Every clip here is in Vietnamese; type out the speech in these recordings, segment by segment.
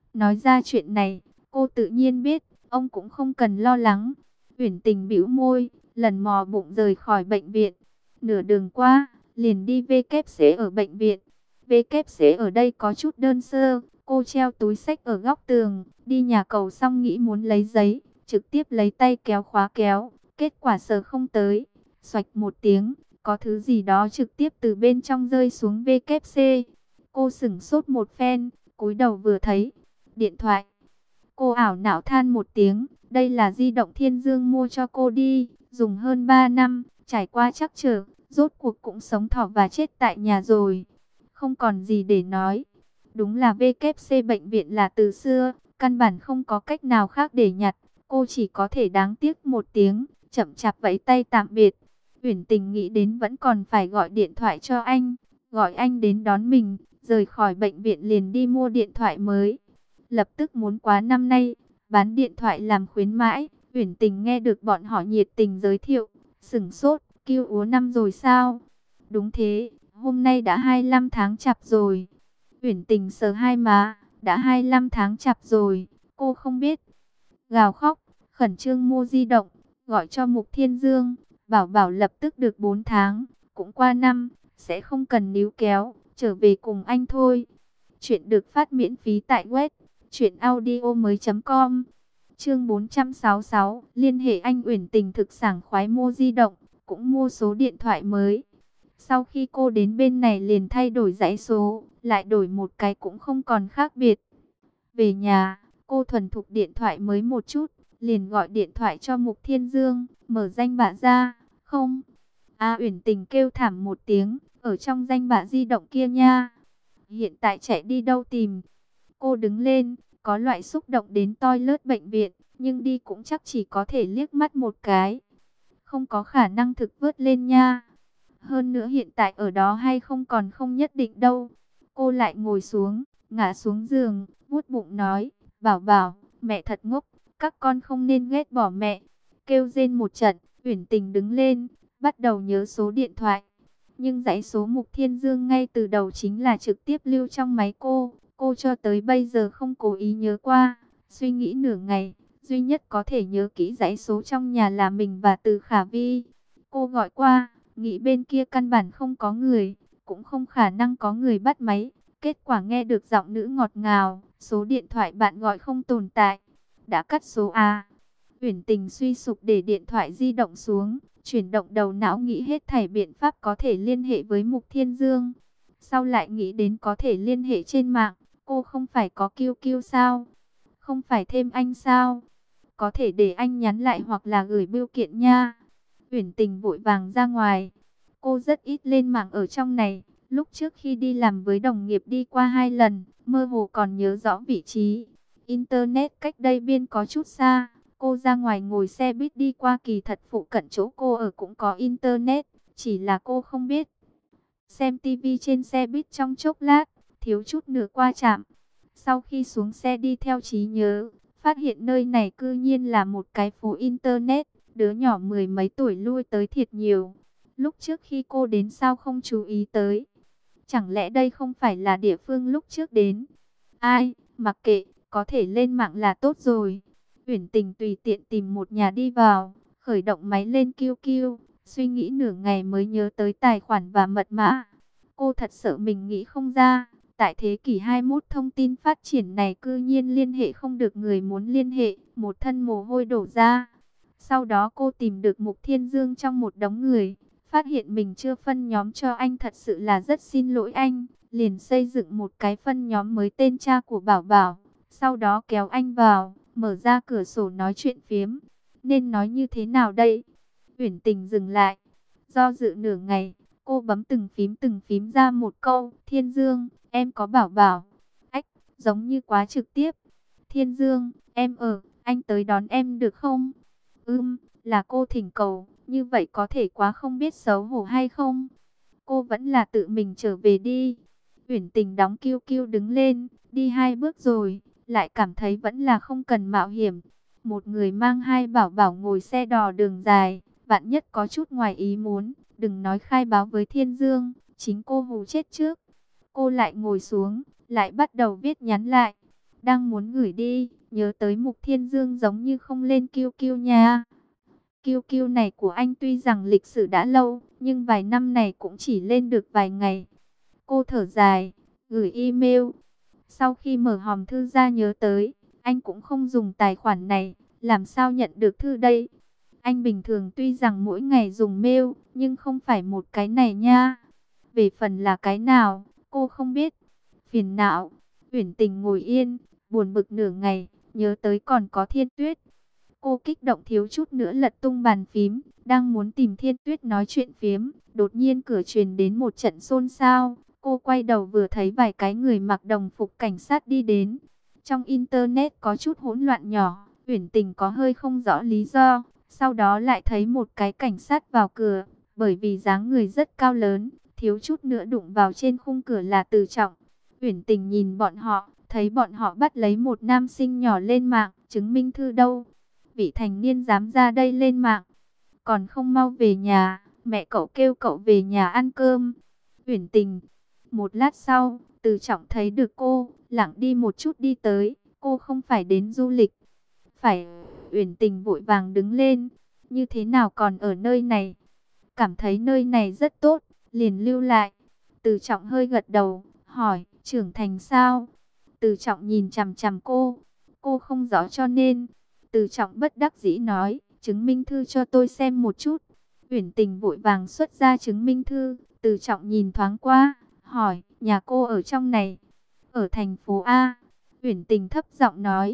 Nói ra chuyện này, cô tự nhiên biết, ông cũng không cần lo lắng. Uyển Tình bĩu môi, lần mò bụng rời khỏi bệnh viện. Nửa đường qua, liền đi WC ở bệnh viện. WC ở đây có chút đơn sơ, cô treo túi xách ở góc tường, đi nhà cầu xong nghĩ muốn lấy giấy, trực tiếp lấy tay kéo khóa kéo, kết quả sờ không tới. Xoạch một tiếng, có thứ gì đó trực tiếp từ bên trong rơi xuống WC. Cô sửng sốt một phen, cúi đầu vừa thấy, điện thoại. Cô ảo não than một tiếng, đây là di động Thiên Dương mua cho cô đi, dùng hơn 3 năm, trải qua trắc trở, rốt cuộc cũng sống thọ và chết tại nhà rồi. Không còn gì để nói. Đúng là WC bệnh viện là từ xưa, căn bản không có cách nào khác để nhặt, cô chỉ có thể đáng tiếc một tiếng, chậm chạp vẫy tay tạm biệt. Uyển Tình nghĩ đến vẫn còn phải gọi điện thoại cho anh, gọi anh đến đón mình, rời khỏi bệnh viện liền đi mua điện thoại mới. Lập tức muốn quá năm nay, bán điện thoại làm khuyến mãi. Uyển Tình nghe được bọn họ nhiệt tình giới thiệu, sửng sốt, kêu úa năm rồi sao? Đúng thế, hôm nay đã 25 tháng chạp rồi. Uyển Tình sờ hai má, đã 25 tháng chạp rồi, cô không biết. Gào khóc, khẩn trương mua di động, gọi cho Mục Thiên Dương, bảo bảo lập tức được 4 tháng, cũng qua năm, sẽ không cần níu kéo, trở về cùng anh thôi. Chuyện được phát miễn phí tại web truyệnaudiomoi.com. Chương 466, liên hệ anh. Uyển Tình thực sảng khoái mua di động, cũng mua số điện thoại mới. Sau khi cô đến bên này liền thay đổi dãy số, lại đổi một cái cũng không còn khác biệt. Về nhà, cô thuần thục điện thoại mới một chút, liền gọi điện thoại cho Mục Thiên Dương, mở danh bạ ra. Không. Uyển Tình kêu thảm một tiếng, ở trong danh bạ di động kia nha. Hiện tại chạy đi đâu tìm? Cô đứng lên, có loại xúc động đến toilet bệnh viện, nhưng đi cũng chắc chỉ có thể liếc mắt một cái. Không có khả năng thực vớt lên nha. Hơn nữa hiện tại ở đó hay không còn không nhất định đâu. Cô lại ngồi xuống, ngã xuống giường, vuốt bụng nói, bảo bảo, mẹ thật ngốc, các con không nên ghét bỏ mẹ. Kêu rên một trận, Uyển Tình đứng lên, bắt đầu nhớ số điện thoại. Nhưng dãy số Mục Thiên Dương ngay từ đầu chính là trực tiếp lưu trong máy cô. Cô cho tới bây giờ không cố ý nhớ qua. Suy nghĩ nửa ngày, duy nhất có thể nhớ kỹ dãy số trong nhà là mình và Từ Khả Vi. Cô gọi qua, nghĩ bên kia căn bản không có người, cũng không khả năng có người bắt máy. Kết quả nghe được giọng nữ ngọt ngào, số điện thoại bạn gọi không tồn tại. Đã cắt số à? Uyển Tình suy sụp để điện thoại di động xuống, chuyển động đầu não nghĩ hết thảy biện pháp có thể liên hệ với Mục Thiên Dương. Sau lại nghĩ đến có thể liên hệ trên mạng, cô không phải có QQ sao? Không phải thêm anh sao? Có thể để anh nhắn lại hoặc là gửi bưu kiện nha. Uyển Tình vội vàng ra ngoài. Cô rất ít lên mạng ở trong này. Lúc trước khi đi làm với đồng nghiệp đi qua 2 lần, mơ hồ còn nhớ rõ vị trí. Internet cách đây biên có chút xa. Cô ra ngoài ngồi xe buýt đi qua, kỳ thật phụ cận chỗ cô ở cũng có Internet. Chỉ là cô không biết. Xem tivi trên xe buýt trong chốc lát, thiếu chút nữa qua trạm. Sau khi xuống xe đi theo trí nhớ, phát hiện nơi này cư nhiên là một cái phố Internet. Đứa nhỏ mười mấy tuổi lui tới thiệt nhiều. Lúc trước khi cô đến sao không chú ý tới? Chẳng lẽ đây không phải là địa phương lúc trước đến? Ai, mặc kệ, có thể lên mạng là tốt rồi. Uyển Tình tùy tiện tìm một nhà đi vào, khởi động máy lên QQ, suy nghĩ nửa ngày mới nhớ tới tài khoản và mật mã. Cô thật sợ mình nghĩ không ra, tại thế kỷ 21 thông tin phát triển này cư nhiên liên hệ không được người muốn liên hệ, một thân mồ hôi đổ ra. Sau đó cô tìm được Mục Thiên Dương trong một đống người, phát hiện mình chưa phân nhóm cho anh, thật sự là rất xin lỗi anh, liền xây dựng một cái phân nhóm mới tên cha của Bảo Bảo, sau đó kéo anh vào, mở ra cửa sổ nói chuyện phiếm. Nên nói như thế nào đây? Uyển Tình dừng lại, do dự nửa ngày, cô bấm từng phím ra một câu, Thiên Dương, em có Bảo Bảo. Ách, giống như quá trực tiếp. Thiên Dương, em ở, anh tới đón em được không? Là cô thỉnh cầu, như vậy có thể quá không biết xấu hổ hay không? Cô vẫn là tự mình trở về đi. Uyển Tình đóng QQ đứng lên, đi 2 bước rồi, lại cảm thấy vẫn là không cần mạo hiểm. Một người mang 2 bảo bảo ngồi xe đò đường dài, vạn nhất có chút ngoài ý muốn, đừng nói khai báo với Thiên Dương, chính cô hù chết trước. Cô lại ngồi xuống, lại bắt đầu viết nhắn lại. đang muốn gửi đi, nhớ tới Mục Thiên Dương giống như không lên QQ nha. QQ này của anh tuy rằng lịch sử đã lâu, nhưng vài năm này cũng chỉ lên được vài ngày. Cô thở dài, gửi email. Sau khi mở hòm thư ra nhớ tới, anh cũng không dùng tài khoản này, làm sao nhận được thư đây? Anh bình thường tuy rằng mỗi ngày dùng mail, nhưng không phải một cái này nha. Về phần là cái nào, cô không biết. Phiền não, Uyển Tình ngồi yên, buồn bực nửa ngày, nhớ tới còn có Thiên Tuyết. Cô kích động thiếu chút nữa lật tung bàn phím, đang muốn tìm Thiên Tuyết nói chuyện phiếm, đột nhiên cửa truyền đến một trận xôn xao. Cô quay đầu vừa thấy vài cái người mặc đồng phục cảnh sát đi đến. Trong internet có chút hỗn loạn nhỏ, Uyển Tình có hơi không rõ lý do, sau đó lại thấy một cái cảnh sát vào cửa, bởi vì dáng người rất cao lớn, thiếu chút nữa đụng vào trên khung cửa là Từ Trọng. Uyển Tình nhìn bọn họ, thấy bọn họ bắt lấy một nam sinh nhỏ lên mạng, chứng minh thư đâu? Vị thành niên dám ra đây lên mạng, còn không mau về nhà, mẹ cậu kêu cậu về nhà ăn cơm. Uyển Tình. Một lát sau, Từ Trọng thấy được cô, lặng đi một chút đi tới, cô không phải đến du lịch. Phải. Uyển Tình vội vàng đứng lên, như thế nào còn ở nơi này? Cảm thấy nơi này rất tốt, liền lưu lại. Từ Trọng hơi gật đầu, hỏi, trưởng thành sao? Từ Trọng nhìn chằm chằm cô không rõ cho nên. Từ Trọng bất đắc dĩ nói, chứng minh thư cho tôi xem một chút. Uyển Tình vội vàng xuất ra chứng minh thư, Từ Trọng nhìn thoáng qua, hỏi, nhà cô ở trong này, ở thành phố A. Uyển Tình thấp giọng nói.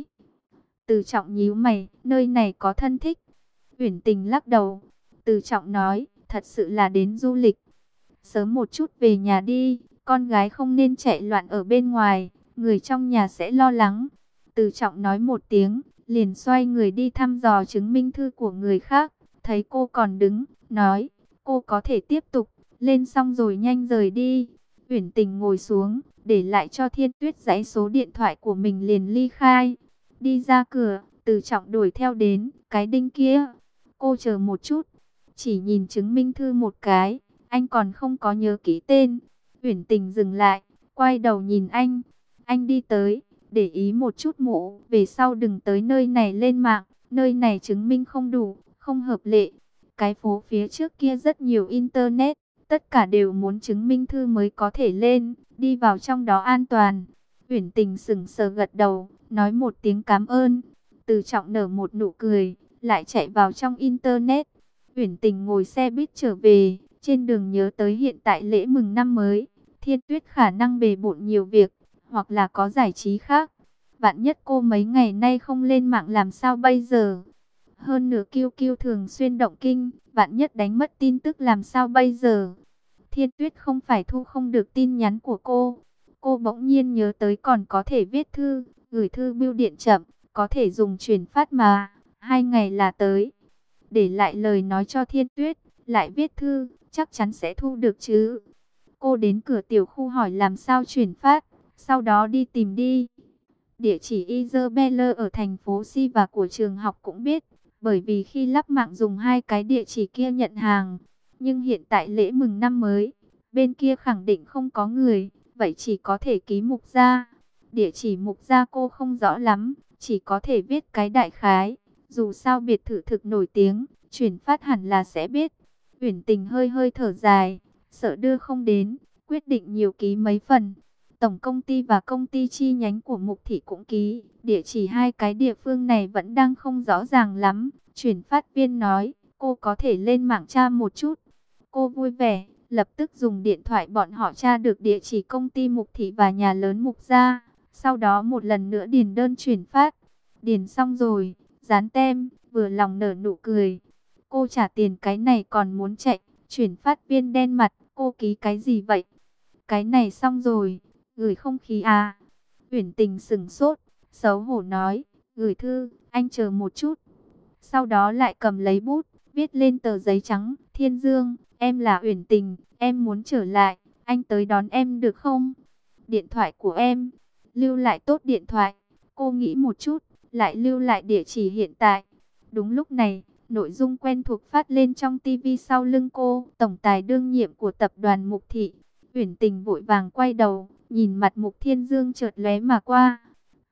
Từ Trọng nhíu mày, nơi này có thân thích. Uyển Tình lắc đầu. Từ Trọng nói, thật sự là đến du lịch. Sớm một chút về nhà đi, con gái không nên chạy loạn ở bên ngoài, người trong nhà sẽ lo lắng. Từ Trọng nói một tiếng, liền xoay người đi thăm dò chứng minh thư của người khác. Thấy cô còn đứng, nói, cô có thể tiếp tục, lên xong rồi nhanh rời đi. Uyển Tình ngồi xuống, để lại cho Thiên Tuyết dãy số điện thoại của mình liền ly khai. Đi ra cửa, Từ Trọng đuổi theo đến, cái đinh kia. Cô chờ một chút, chỉ nhìn chứng minh thư một cái, anh còn không có nhớ kỹ tên. Uyển Tình dừng lại, quay đầu nhìn anh. Anh đi tới, để ý một chút mụ, về sau đừng tới nơi này lên mạng, nơi này chứng minh không đủ, không hợp lệ. Cái phố phía trước kia rất nhiều internet, tất cả đều muốn chứng minh thư mới có thể lên, đi vào trong đó an toàn. Uyển Tình sững sờ gật đầu, nói một tiếng cảm ơn. Từ Trọng nở một nụ cười, lại chạy vào trong internet. Uyển Tình ngồi xe buýt trở về, trên đường nhớ tới hiện tại lễ mừng năm mới, Thiên Tuyết khả năng bề bộn nhiều việc, hoặc là có giải trí khác. Vạn nhất cô mấy ngày nay không lên mạng làm sao bây giờ? Hơn nữa QQ thường xuyên động kinh, vạn nhất đánh mất tin tức làm sao bây giờ? Thiên Tuyết không phải thu không được tin nhắn của cô. Cô bỗng nhiên nhớ tới còn có thể viết thư, gửi thư bưu điện chậm, có thể dùng chuyển phát mà, 2 ngày là tới. Để lại lời nói cho Thiên Tuyết, lại viết thư, chắc chắn sẽ thu được chứ. Cô đến cửa tiểu khu hỏi làm sao chuyển phát, sau đó đi tìm đi. Địa chỉ Isabella ở thành phố Si và của trường học cũng biết, bởi vì khi lắp mạng dùng hai cái địa chỉ kia nhận hàng. Nhưng hiện tại lễ mừng năm mới, bên kia khẳng định không có người, vậy chỉ có thể ký Mục Gia. Địa chỉ Mục Gia cô không rõ lắm, chỉ có thể viết cái đại khái. Dù sao biệt thự thực nổi tiếng, chuyển phát hẳn là sẽ biết. Uyển Tình hơi hơi thở dài, sợ đưa không đến, quyết định nhiều ký mấy phần. Tổng công ty và công ty chi nhánh của Mục Thị cũng ký, địa chỉ hai cái địa phương này vẫn đang không rõ ràng lắm. Chuyển phát viên nói, cô có thể lên mạng tra một chút. Cô vui vẻ, lập tức dùng điện thoại bọn họ tra được địa chỉ công ty Mục Thị và nhà lớn Mục Gia. Sau đó một lần nữa điền đơn chuyển phát. Điền xong rồi, dán tem, vừa lòng nở nụ cười. Cô trả tiền cái này còn muốn chạy, chuyển phát viên đen mặt, cô ký cái gì vậy? Cái này xong rồi, gửi không khí à? Uyển Tình sững sốt, xấu hổ nói, gửi thư, anh chờ một chút. Sau đó lại cầm lấy bút, viết lên tờ giấy trắng, Thiên Dương, em là Uyển Tình, em muốn trở lại, anh tới đón em được không? Điện thoại của em, lưu lại tốt điện thoại. Cô nghĩ một chút, lại lưu lại địa chỉ hiện tại. Đúng lúc này, nội dung quen thuộc phát lên trong TV sau lưng cô, tổng tài đương nhiệm của tập đoàn Mục Thị. Uyển Tình vội vàng quay đầu, nhìn mặt Mục Thiên Dương chợt lóe mà qua.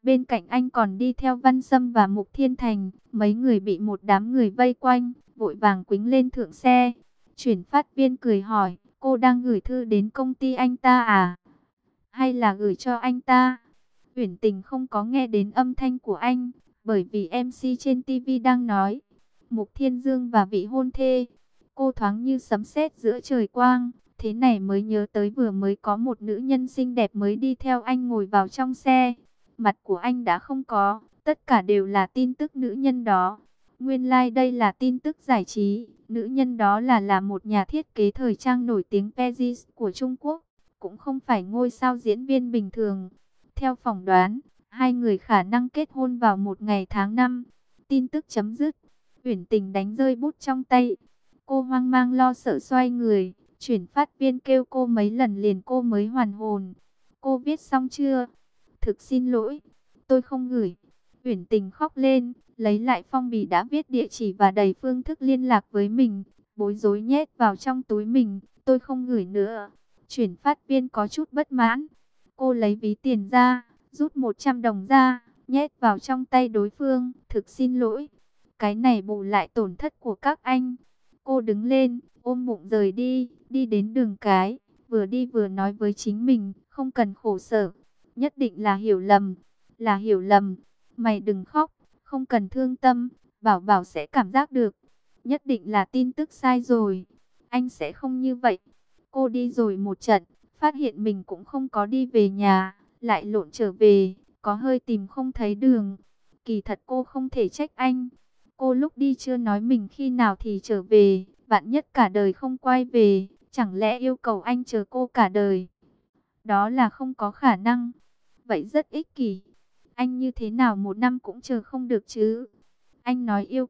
Bên cạnh anh còn đi theo Văn Sâm và Mục Thiên Thành. Mấy người bị một đám người vây quanh, vội vàng quýnh lên thượng xe. Chuyển phát viên cười hỏi, cô đang gửi thư đến công ty anh ta à? Hay là gửi cho anh ta? Uyển Tình không có nghe đến âm thanh của anh, bởi vì MC trên TV đang nói Mục Thiên Dương và vị hôn thê. Cô thoáng như sấm sét giữa trời quang, thế này mới nhớ tới vừa mới có một nữ nhân xinh đẹp mới đi theo anh ngồi vào trong xe. Mặt của anh đã không có, tất cả đều là tin tức nữ nhân đó. Nguyên lai đây là tin tức giải trí, nữ nhân đó là một nhà thiết kế thời trang nổi tiếng Paris của Trung Quốc, cũng không phải ngôi sao diễn viên bình thường. Theo phỏng đoán, hai người khả năng kết hôn vào một ngày tháng 5. Tin tức chấm dứt. Uyển Tình đánh rơi bút trong tay. Cô hoang mang lo sợ xoay người. Chuyển phát viên kêu cô mấy lần liền cô mới hoàn hồn. Cô viết xong chưa? Thực xin lỗi, tôi không gửi. Uyển Tình khóc lên, lấy lại phong bì đã viết địa chỉ và đầy phương thức liên lạc với mình. Bối rối nhét vào trong túi mình. Tôi không gửi nữa. Chuyển phát viên có chút bất mãn. Cô lấy ví tiền ra, rút 100 đồng ra, nhét vào trong tay đối phương. Thực xin lỗi, cái này bù lại tổn thất của các anh. Cô đứng lên, ôm bụng rời đi, đi đến đường cái, vừa đi vừa nói với chính mình, không cần khổ sở, nhất định là hiểu lầm, là hiểu lầm. Mày đừng khóc, không cần thương tâm, Bảo Bảo sẽ cảm giác được. Nhất định là tin tức sai rồi, anh sẽ không như vậy. Cô đi rồi một trận, phát hiện mình cũng không có đi về nhà, lại lộn trở về, có hơi tìm không thấy đường. Kỳ thật cô không thể trách anh. Cô lúc đi chưa nói mình khi nào thì trở về, vạn nhất cả đời không quay về, chẳng lẽ yêu cầu anh chờ cô cả đời? Đó là không có khả năng. Vậy rất ích kỷ. Anh như thế nào một năm cũng chờ không được chứ? Anh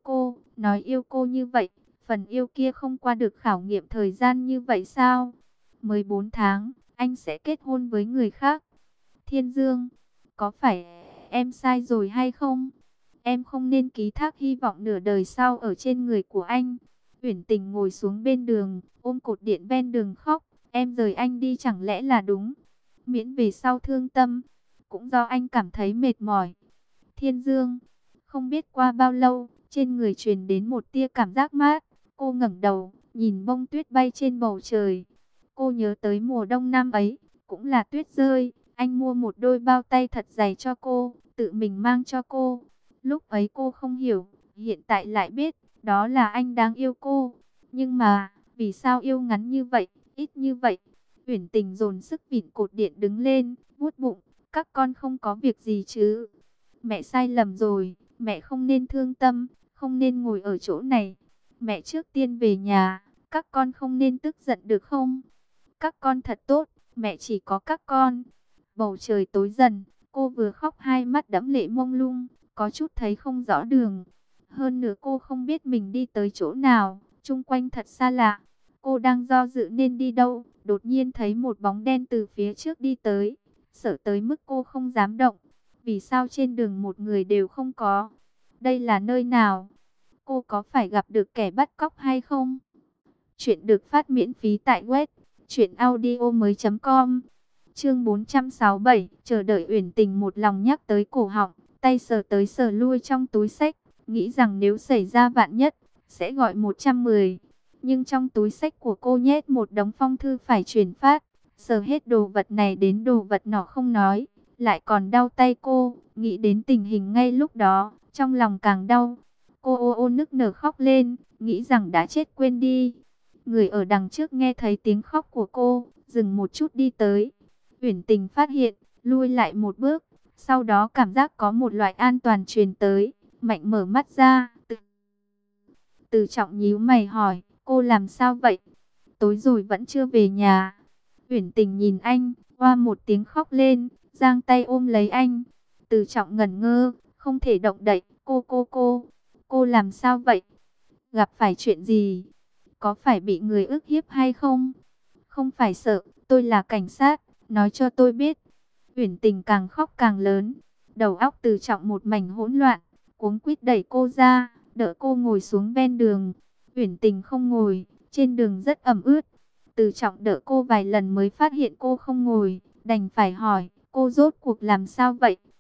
nói yêu cô như vậy, phần yêu kia không qua được khảo nghiệm thời gian như vậy sao? Mới 4 tháng, anh sẽ kết hôn với người khác. Thiên Dương, có phải em sai rồi hay không? Em không nên ký thác hy vọng nửa đời sau ở trên người của anh. Uyển Tình ngồi xuống bên đường, ôm cột điện ven đường khóc. Em rời anh đi chẳng lẽ là đúng? Miễn về sau thương tâm, cũng do anh cảm thấy mệt mỏi. Thiên Dương, không biết qua bao lâu, trên người truyền đến một tia cảm giác mát. Cô ngẩng đầu, nhìn bông tuyết bay trên bầu trời. Cô nhớ tới mùa đông năm ấy, cũng là tuyết rơi. Anh mua một đôi bao tay thật dày cho cô, tự mình mang cho cô. Lúc ấy cô không hiểu, hiện tại lại biết, đó là anh đang yêu cô. Nhưng mà, vì sao yêu ngắn như vậy, ít như vậy? Uyển Tình dồn sức vịn cột điện đứng lên, vuốt bụng, các con không có việc gì chứ? Mẹ sai lầm rồi, mẹ không nên thương tâm, không nên ngồi ở chỗ này. Mẹ trước tiên về nhà, các con không nên tức giận được không? Các con thật tốt, mẹ chỉ có các con. Bầu trời tối dần, cô vừa khóc hai mắt đẫm lệ mông lung, có chút thấy không rõ đường. Hơn nữa cô không biết mình đi tới chỗ nào, chung quanh thật xa lạ. Cô đang do dự nên đi đâu, đột nhiên thấy một bóng đen từ phía trước đi tới. Sợ tới mức cô không dám động. Vì sao trên đường một người đều không có? Đây là nơi nào? Cô có phải gặp được kẻ bắt cóc hay không? Chuyện được phát miễn phí tại web truyệnaudiomoi.com. Chương 467, chờ đợi Uyển Tình một lòng nhắc tới cổ họng, tay sờ tới sờ lui trong túi xách, nghĩ rằng nếu xảy ra vạn nhất, sẽ gọi 110. Nhưng trong túi xách của cô nhét một đống phong thư phải chuyển phát, sờ hết đồ vật này đến đồ vật nọ không nói, lại còn đau tay cô, nghĩ đến tình hình ngay lúc đó, trong lòng càng đau. Cô ô ô nức nở khóc lên, nghĩ rằng đã chết quên đi. Người ở đằng trước nghe thấy tiếng khóc của cô, dừng một chút đi tới. Uyển Tình phát hiện, lui lại một bước, sau đó cảm giác có một loại an toàn truyền tới, mạnh mở mắt ra. Từ Trọng nhíu mày hỏi, cô làm sao vậy? Tối rồi vẫn chưa về nhà. Uyển Tình nhìn anh, oa một tiếng khóc lên, giang tay ôm lấy anh. Từ Trọng ngẩn ngơ, không thể động đậy. Cô làm sao vậy? Gặp phải chuyện gì? Có phải bị người ức hiếp hay không? Không phải sợ, tôi là cảnh sát, nói cho tôi biết. Uyển Tình càng khóc càng lớn, đầu óc Từ Trọng một mảnh hỗn loạn, cuống quýt đẩy cô ra, đỡ cô ngồi xuống ven đường. Uyển Tình không ngồi, trên đường rất ẩm ướt. Từ Trọng đỡ cô vài lần mới phát hiện cô không ngồi, đành phải hỏi, cô rốt cuộc làm sao vậy?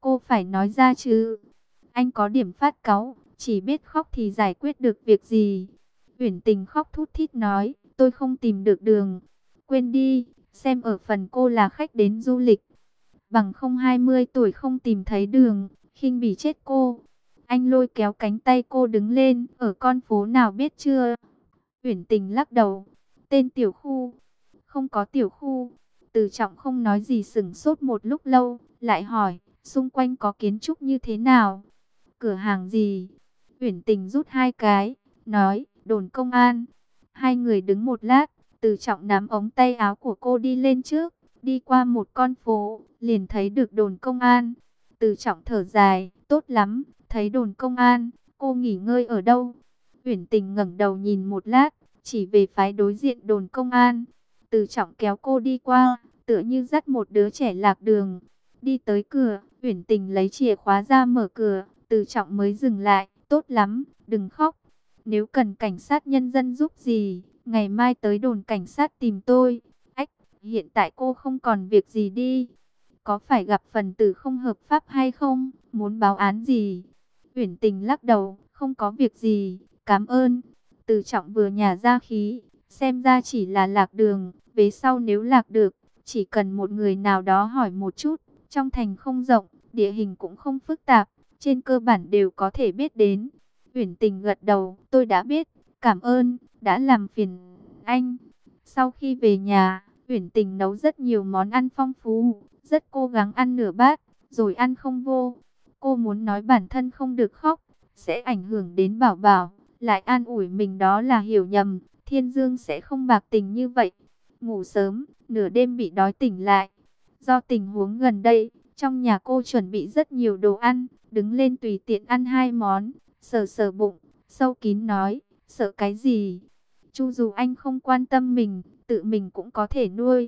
cô phải nói ra chứ. Anh có điểm phát cáu, chỉ biết khóc thì giải quyết được việc gì. Uyển Tình khóc thút thít nói, tôi không tìm được đường. Quên đi, xem ở phần cô là khách đến du lịch. Bằng không 20 tuổi không tìm thấy đường, khinh bỉ chết cô. Anh lôi kéo cánh tay cô đứng lên, ở con phố nào biết chưa? Uyển Tình lắc đầu, tên tiểu khu. Không có tiểu khu. Từ Trọng không nói gì, sững sốt một lúc lâu, lại hỏi, xung quanh có kiến trúc như thế nào? Cửa hàng gì? Uyển Tình rút hai cái, nói, đồn công an. Hai người đứng một lát, Từ Trọng nắm ống tay áo của cô đi lên trước, đi qua một con phố, liền thấy được đồn công an. Từ Trọng thở dài, tốt lắm, thấy đồn công an, cô nghỉ ngơi ở đâu? Uyển Tình ngẩng đầu nhìn một lát, chỉ về phái đối diện đồn công an. Từ Trọng kéo cô đi qua, tựa như dắt một đứa trẻ lạc đường. Đi tới cửa, Uyển Tình lấy chìa khóa ra mở cửa, Từ Trọng mới dừng lại, tốt lắm, đừng khóc. Nếu cần cảnh sát nhân dân giúp gì, ngày mai tới đồn cảnh sát tìm tôi. Ách, hiện tại cô không còn việc gì đi. Có phải gặp phần tử không hợp pháp hay không? Muốn báo án gì? Uyển Tình lắc đầu, không có việc gì, cảm ơn. Từ Trọng vừa nhả ra khí, xem ra chỉ là lạc đường, về sau nếu lạc được, chỉ cần một người nào đó hỏi một chút, trong thành không rộng, địa hình cũng không phức tạp, trên cơ bản đều có thể biết đến. Uyển Tình gật đầu, tôi đã biết, cảm ơn, đã làm phiền anh. Sau khi về nhà, Uyển Tình nấu rất nhiều món ăn phong phú, rất cố gắng ăn nửa bát, rồi ăn không vô. Cô muốn nói bản thân không được khóc, sẽ ảnh hưởng đến Bảo Bảo, lại an ủi mình đó là hiểu nhầm, Thiên Dương sẽ không bạc tình như vậy. Ngủ sớm, nửa đêm bị đói tỉnh lại. Do tình huống gần đây, trong nhà cô chuẩn bị rất nhiều đồ ăn, đứng lên tùy tiện ăn hai món, sờ sờ bụng, sâu kín nói, sợ cái gì? Chu dù anh không quan tâm mình, tự mình cũng có thể nuôi.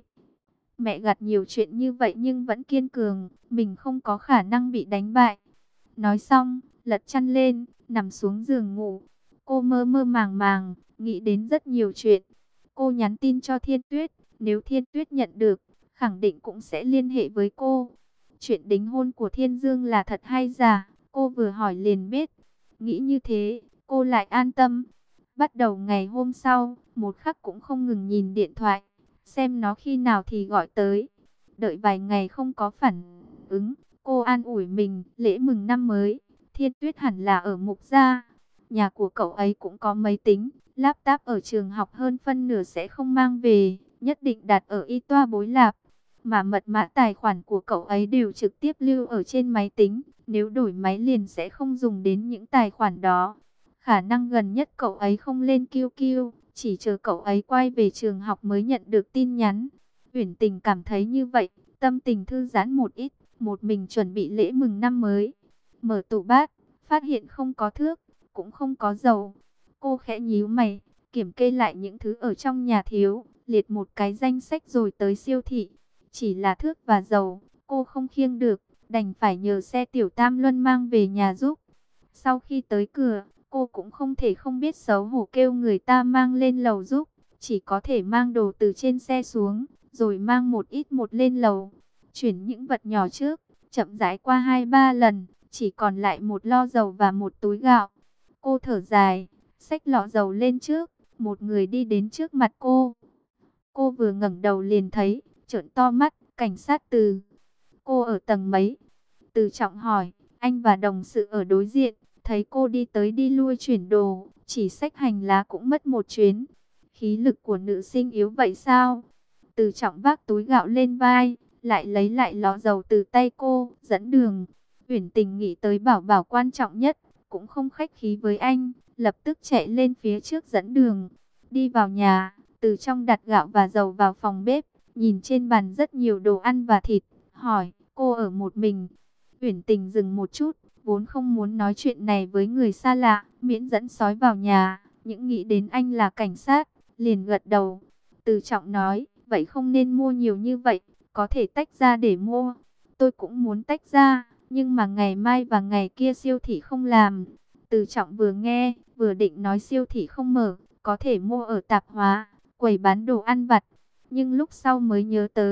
Mẹ gạt nhiều chuyện như vậy nhưng vẫn kiên cường, mình không có khả năng bị đánh bại. Nói xong, lật chăn lên, nằm xuống giường ngủ. Cô mơ mơ màng màng, nghĩ đến rất nhiều chuyện. Cô nhắn tin cho Thiên Tuyết, nếu Thiên Tuyết nhận được, khẳng định cũng sẽ liên hệ với cô. Chuyện đính hôn của Thiên Dương là thật hay giả, cô vừa hỏi liền biết. Nghĩ như thế, cô lại an tâm. Bắt đầu ngày hôm sau, một khắc cũng không ngừng nhìn điện thoại, xem nó khi nào thì gọi tới. Đợi vài ngày không có phản ứng, cô an ủi mình, lễ mừng năm mới, Thiên Tuyết hẳn là ở Mục Gia. Nhà của cậu ấy cũng có máy tính, laptop ở trường học hơn phân nửa sẽ không mang về, nhất định đặt ở y toa bối lạc. Mà mật mã tài khoản của cậu ấy đều trực tiếp lưu ở trên máy tính, nếu đổi máy liền sẽ không dùng đến những tài khoản đó. Khả năng gần nhất cậu ấy không lên QQ, chỉ chờ cậu ấy quay về trường học mới nhận được tin nhắn. Uyển Tình cảm thấy như vậy, tâm tình thư giãn một ít, một mình chuẩn bị lễ mừng năm mới. Mở tủ bát, phát hiện không có thước, cũng không có dầu. Cô khẽ nhíu mày, kiểm kê lại những thứ ở trong nhà thiếu, liệt một cái danh sách rồi tới siêu thị. Chỉ là thước và dầu, cô không khiêng được, đành phải nhờ xe tiểu tam luân mang về nhà giúp. Sau khi tới cửa, cô cũng không thể không biết xấu hổ kêu người ta mang lên lầu giúp, chỉ có thể mang đồ từ trên xe xuống, rồi mang một ít một lên lầu. Chuyển những vật nhỏ trước, chậm rãi qua 2-3 lần, chỉ còn lại một lo dầu và một túi gạo. Cô thở dài, xách lọ dầu lên trước, một người đi đến trước mặt cô. Cô vừa ngẩng đầu liền thấy, trợn to mắt, cảnh sát Từ. Cô ở tầng mấy? Từ Trọng hỏi, anh và đồng sự ở đối diện, thấy cô đi tới đi lui chuyển đồ, chỉ xách hành lá cũng mất một chuyến. Khí lực của nữ sinh yếu vậy sao? Từ Trọng vác túi gạo lên vai, lại lấy lại lọ dầu từ tay cô, dẫn đường. Uyển Tình nghĩ tới Bảo Bảo quan trọng nhất, cũng không khách khí với anh, lập tức chạy lên phía trước dẫn đường. Đi vào nhà, Từ Trong đặt gạo và dầu vào phòng bếp, nhìn trên bàn rất nhiều đồ ăn và thịt, hỏi, cô ở một mình? Uyển Tình dừng một chút, vốn không muốn nói chuyện này với người xa lạ, miễn dẫn sói vào nhà, những nghĩ đến anh là cảnh sát, liền gật đầu. Từ Trọng nói, vậy không nên mua nhiều như vậy, có thể tách ra để mua. Tôi cũng muốn tách ra, nhưng mà ngày mai và ngày kia siêu thị không làm. Từ Trọng vừa nghe, vừa định nói siêu thị không mở, có thể mua ở tạp hóa, quầy bán đồ ăn vặt. Nhưng lúc sau mới nhớ tới,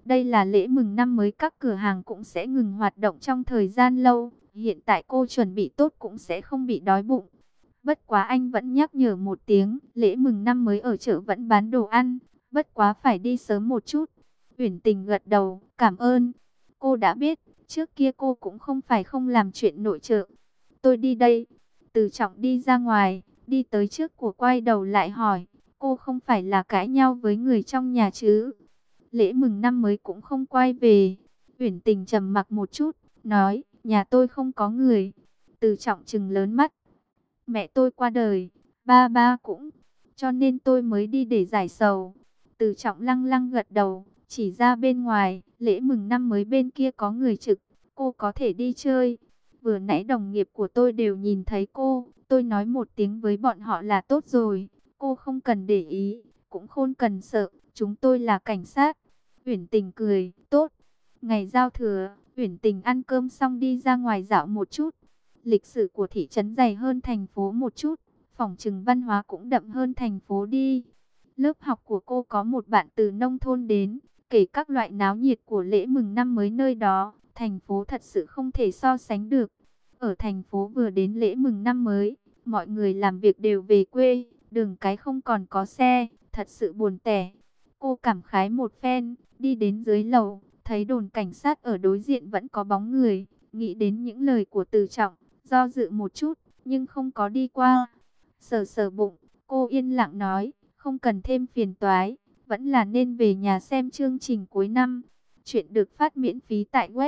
Đây là lễ mừng năm mới, các cửa hàng cũng sẽ ngừng hoạt động trong thời gian lâu. Hiện tại cô chuẩn bị tốt cũng sẽ không bị đói bụng. Bất quá anh vẫn nhắc nhở một tiếng, lễ mừng năm mới ở chợ vẫn bán đồ ăn, bất quá phải đi sớm một chút. Uyển Tình gật đầu, cảm ơn. Cô đã biết, trước kia cô cũng không phải không làm chuyện nội trợ. Tôi đi đây. Từ Trọng đi ra ngoài, đi tới trước của quay đầu lại hỏi, cô không phải là cãi nhau với người trong nhà chứ? Lễ mừng năm mới cũng không quay về. Uyển Tình trầm mặc một chút, nói, nhà tôi không có người. Từ Trọng trừng lớn mắt. Mẹ tôi qua đời, ba ba cũng, cho nên tôi mới đi để giải sầu. Từ Trọng lăng lăng gật đầu, chỉ ra bên ngoài, lễ mừng năm mới bên kia có người trực, cô có thể đi chơi. Vừa nãy đồng nghiệp của tôi đều nhìn thấy cô, tôi nói một tiếng với bọn họ là tốt rồi, cô không cần để ý, cũng không cần sợ, chúng tôi là cảnh sát. Uyển Tình cười, tốt. Ngày giao thừa, Uyển Tình ăn cơm xong đi ra ngoài dạo một chút. Lịch sử của thị trấn dày hơn thành phố một chút, phỏng chừng văn hóa cũng đậm hơn thành phố đi. Lớp học của cô có một bạn từ nông thôn đến, kể các loại náo nhiệt của lễ mừng năm mới nơi đó, thành phố thật sự không thể so sánh được. Ở thành phố vừa đến lễ mừng năm mới, mọi người làm việc đều về quê, đường cái không còn có xe, thật sự buồn tẻ. Cô cảm khái một phen, đi đến dưới lầu, thấy đồn cảnh sát ở đối diện vẫn có bóng người, nghĩ đến những lời của Từ Trọng, do dự một chút, nhưng không có đi qua. Sờ sờ bụng, cô yên lặng nói, không cần thêm phiền toái, vẫn là nên về nhà xem chương trình cuối năm. Chuyện được phát miễn phí tại web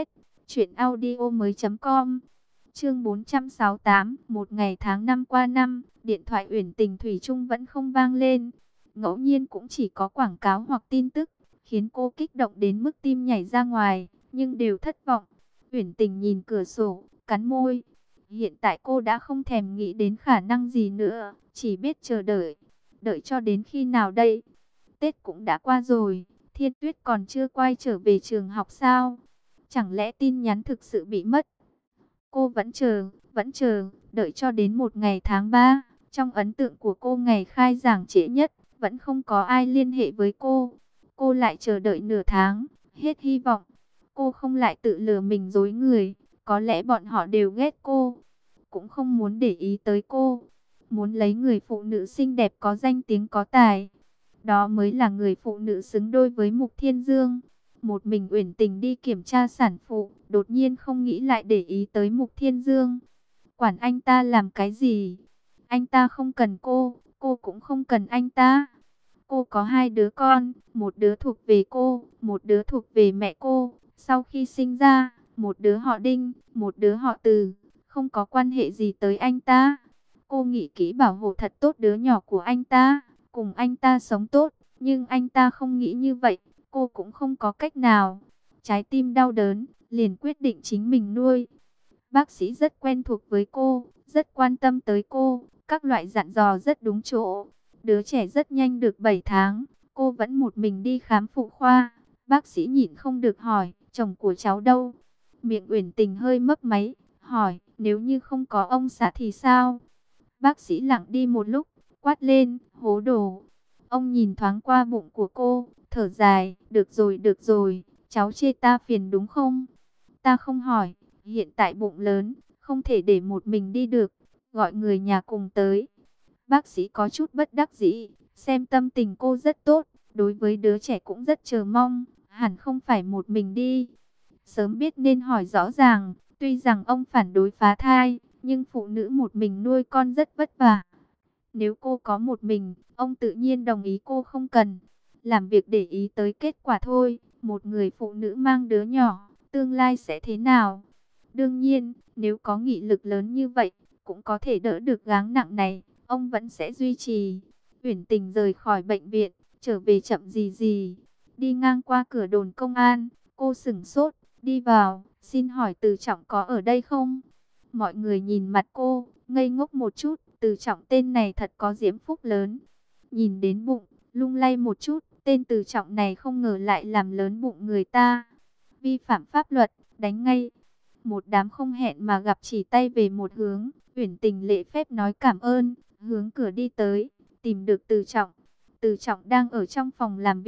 truyệnaudiomoi.com. Chương 468, một ngày tháng năm qua năm, điện thoại Uyển Tình thủy chung vẫn không vang lên. Ngẫu nhiên cũng chỉ có quảng cáo hoặc tin tức, khiến cô kích động đến mức tim nhảy ra ngoài, nhưng đều thất vọng. Uyển Tình nhìn cửa sổ, cắn môi. Hiện tại cô đã không thèm nghĩ đến khả năng gì nữa, chỉ biết chờ đợi. Đợi cho đến khi nào đây? Tết cũng đã qua rồi, Thiên Tuyết còn chưa quay trở về trường học sao? Chẳng lẽ tin nhắn thực sự bị mất? Cô vẫn chờ, đợi cho đến một ngày tháng 3. Trong ấn tượng của cô ngày khai giảng trễ nhất, vẫn không có ai liên hệ với cô. Cô lại chờ đợi nửa tháng, hết hy vọng. Cô không lại tự lừa mình dối người, có lẽ bọn họ đều ghét cô, cũng không muốn để ý tới cô. Muốn lấy người phụ nữ xinh đẹp có danh tiếng có tài. Đó mới là người phụ nữ xứng đôi với Mục Thiên Dương. Một mình Uyển Tình đi kiểm tra sản phụ, đột nhiên không nghĩ lại để ý tới Mục Thiên Dương. Quản anh ta làm cái gì? Anh ta không cần cô cũng không cần anh ta. Cô có hai đứa con, một đứa thuộc về cô, một đứa thuộc về mẹ cô. Sau khi sinh ra, một đứa họ Đinh, một đứa họ Từ, không có quan hệ gì tới anh ta. Cô nghĩ kỹ bảo hộ thật tốt đứa nhỏ của anh ta, cùng anh ta sống tốt, nhưng anh ta không nghĩ như vậy, cô cũng không có cách nào. Trái tim đau đớn, liền quyết định chính mình nuôi. Bác sĩ rất quen thuộc với cô, rất quan tâm tới cô, các loại dặn dò rất đúng chỗ. Đứa trẻ rất nhanh được 7 tháng, cô vẫn một mình đi khám phụ khoa. Bác sĩ nhịn không được hỏi, chồng của cháu đâu? Miệng Uyển Tình hơi mấp máy, hỏi, nếu như không có ông xã thì sao? Bác sĩ lặng đi một lúc, quát lên, hố đồ. Ông nhìn thoáng qua bụng của cô, thở dài, được rồi, cháu chê ta phiền đúng không? Ta không hỏi, hiện tại bụng lớn, không thể để một mình đi được, gọi người nhà cùng tới. Bác sĩ có chút bất đắc dĩ, xem tâm tình cô rất tốt, đối với đứa trẻ cũng rất chờ mong, hẳn không phải một mình đi. Sớm biết nên hỏi rõ ràng, tuy rằng ông phản đối phá thai, nhưng phụ nữ một mình nuôi con rất vất vả. Nếu cô có một mình, ông tự nhiên đồng ý cô không cần. Làm việc để ý tới kết quả thôi, một người phụ nữ mang đứa nhỏ, tương lai sẽ thế nào? Đương nhiên, nếu có nghị lực lớn như vậy, cũng có thể đỡ được gánh nặng này, ông vẫn sẽ duy trì. Uyển Tình rời khỏi bệnh viện, trở về chậm gì gì. Đi ngang qua cửa đồn công an, cô sửng sốt, đi vào, xin hỏi Từ Trọng có ở đây không? Mọi người nhìn mặt cô, ngây ngốc một chút, Từ Trọng tên này thật có diễm phúc lớn. Nhìn đến bụng, lung lay một chút, tên Từ Trọng này không ngờ lại làm lớn bụng người ta. Vi phạm pháp luật, đánh ngay. Một đám không hẹn mà gặp chỉ tay về một hướng, Uyển Tình lễ phép nói cảm ơn, hướng cửa đi tới, tìm được Từ Trọng. Từ Trọng đang ở trong phòng làm việc,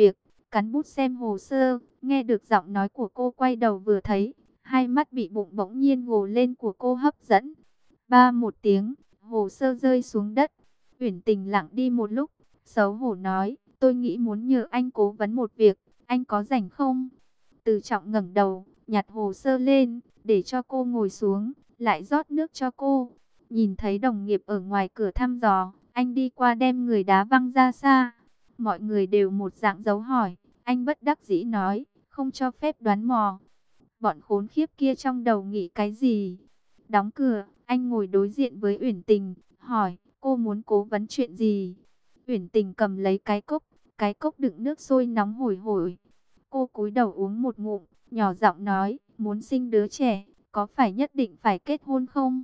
cắn bút xem hồ sơ, nghe được giọng nói của cô quay đầu vừa thấy, hai mắt bị bụng bỗng nhiên gồ lên của cô hấp dẫn. Ba một tiếng, hồ sơ rơi xuống đất. Uyển Tình lặng đi một lúc, xấu hổ nói, tôi nghĩ muốn nhờ anh cố vấn một việc, anh có rảnh không? Từ Trọng ngẩng đầu, nhặt hồ sơ lên, để cho cô ngồi xuống, lại rót nước cho cô. Nhìn thấy đồng nghiệp ở ngoài cửa thăm dò, anh đi qua đem người đá văng ra xa. Mọi người đều một dạng dấu hỏi, anh bất đắc dĩ nói, không cho phép đoán mò. Bọn khốn khiếp kia trong đầu nghĩ cái gì? Đóng cửa, anh ngồi đối diện với Uyển Tình, hỏi, cô muốn cố vấn chuyện gì? Uyển Tình cầm lấy cái cốc đựng nước sôi nóng hổi hổi. Cô cúi đầu uống một ngụm, nhỏ giọng nói, muốn sinh đứa trẻ, có phải nhất định phải kết hôn không?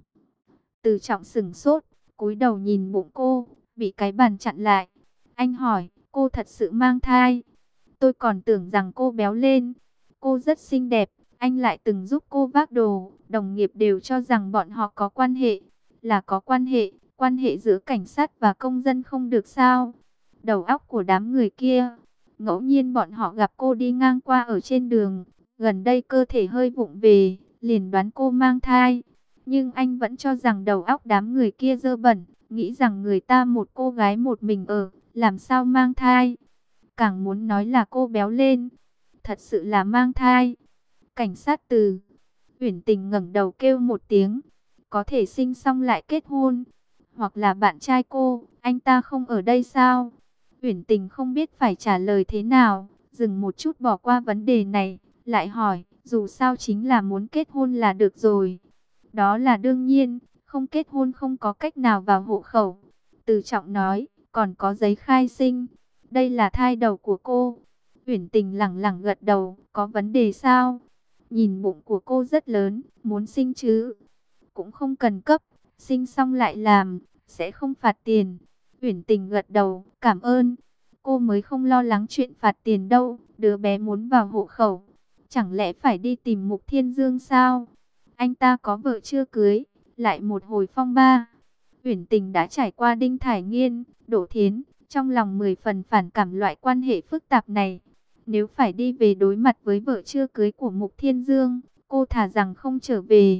Từ Trọng sửng sốt, cúi đầu nhìn bụng cô, bị cái bàn chặn lại. Anh hỏi, cô thật sự mang thai? Tôi còn tưởng rằng cô béo lên. Cô rất xinh đẹp, anh lại từng giúp cô vác đồ. Đồng nghiệp đều cho rằng bọn họ có quan hệ. Là có quan hệ giữa cảnh sát và công dân không được sao? Đầu óc của đám người kia. Ngẫu nhiên bọn họ gặp cô đi ngang qua ở trên đường. Gần đây cơ thể hơi vụng về, liền đoán cô mang thai. Nhưng anh vẫn cho rằng đầu óc đám người kia dơ bẩn. Nghĩ rằng người ta một cô gái một mình ở, làm sao mang thai? Càng muốn nói là cô béo lên. Thật sự là mang thai. Cảnh sát Từ. Uyển Tình ngẩng đầu kêu một tiếng. Có thể sinh xong lại kết hôn. Hoặc là bạn trai cô, anh ta không ở đây sao? Uyển Tình không biết phải trả lời thế nào. Dừng một chút bỏ qua vấn đề này. Lại hỏi, dù sao chính là muốn kết hôn là được rồi. Đó là đương nhiên, không kết hôn không có cách nào vào hộ khẩu. Từ Trọng nói, còn có giấy khai sinh. Đây là thai đầu của cô. Uyển Tình lẳng lặng gật đầu, có vấn đề sao? Nhìn bụng của cô rất lớn, muốn sinh chứ? Cũng không cần cấp, sinh xong lại làm, sẽ không phạt tiền. Uyển Tình gật đầu, cảm ơn. Cô mới không lo lắng chuyện phạt tiền đâu, đứa bé muốn vào hộ khẩu. Chẳng lẽ phải đi tìm Mục Thiên Dương sao? Anh ta có vợ chưa cưới, lại một hồi phong ba. Uyển Tình đã trải qua Đinh Thải Nghiên, Đỗ Thiến, trong lòng 10 phần phản cảm loại quan hệ phức tạp này. Nếu phải đi về đối mặt với vợ chưa cưới của Mục Thiên Dương, cô thà rằng không trở về.